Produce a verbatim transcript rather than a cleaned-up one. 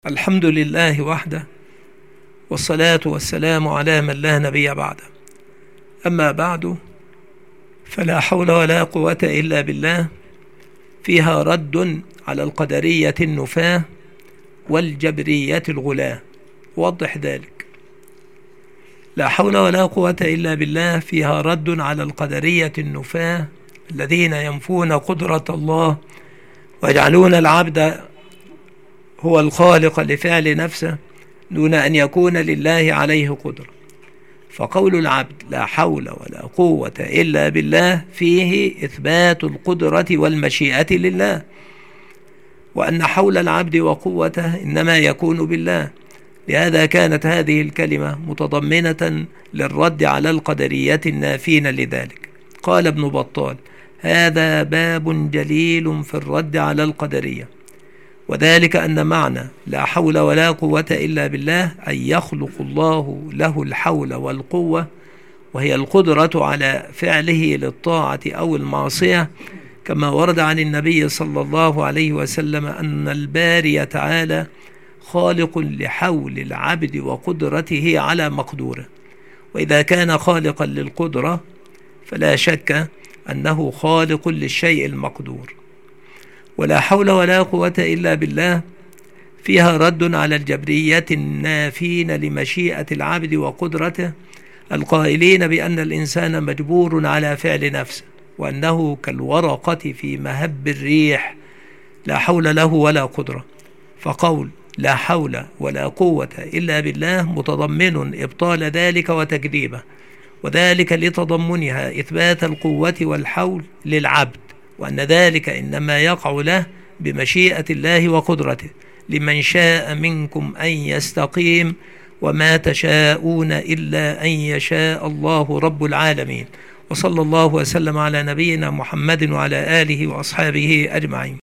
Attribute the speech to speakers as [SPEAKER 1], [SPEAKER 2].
[SPEAKER 1] الحمد لله وحده، والصلاة والسلام على من لا نبي بعده. أما بعد، فلا حول ولا قوة إلا بالله فيها رد على القدرية النفاة والجبرية الغلاة. وضح ذلك. لا حول ولا قوة إلا بالله فيها رد على القدرية النفاة الذين ينفون قدرة الله ويجعلون العبد هو الخالق لفعل نفسه دون أن يكون لله عليه قدرة. فقول العبد لا حول ولا قوة إلا بالله فيه إثبات القدرة والمشيئة لله، وأن حول العبد وقوته إنما يكون بالله. لهذا كانت هذه الكلمة متضمنة للرد على القدرية النافين لذلك. قال ابن بطال: هذا باب جليل في الرد على القدرية، وذلك أن معنى لا حول ولا قوة إلا بالله أن يخلق الله له الحول والقوة، وهي القدرة على فعله للطاعة أو المعصية، كما ورد عن النبي صلى الله عليه وسلم أن الباري تعالى خالق لحول العبد وقدرته على مقدوره. وإذا كان خالقا للقدرة فلا شك أنه خالق للشيء المقدور. ولا حول ولا قوة إلا بالله فيها رد على الجبرية النافين لمشيئة العبد وقدرته، القائلين بأن الإنسان مجبور على فعل نفسه، وأنه كالورقة في مهب الريح لا حول له ولا قدرة. فقول لا حول ولا قوة إلا بالله متضمن إبطال ذلك وتكذيبه، وذلك لتضمنها إثبات القوة والحول للعبد، وأن ذلك إنما يقع له بمشيئة الله وقدرته، لمن شاء منكم أن يستقيم، وما تشاءون إلا أن يشاء الله رب العالمين. وصلى الله وسلم على نبينا محمد وعلى آله وأصحابه أجمعين.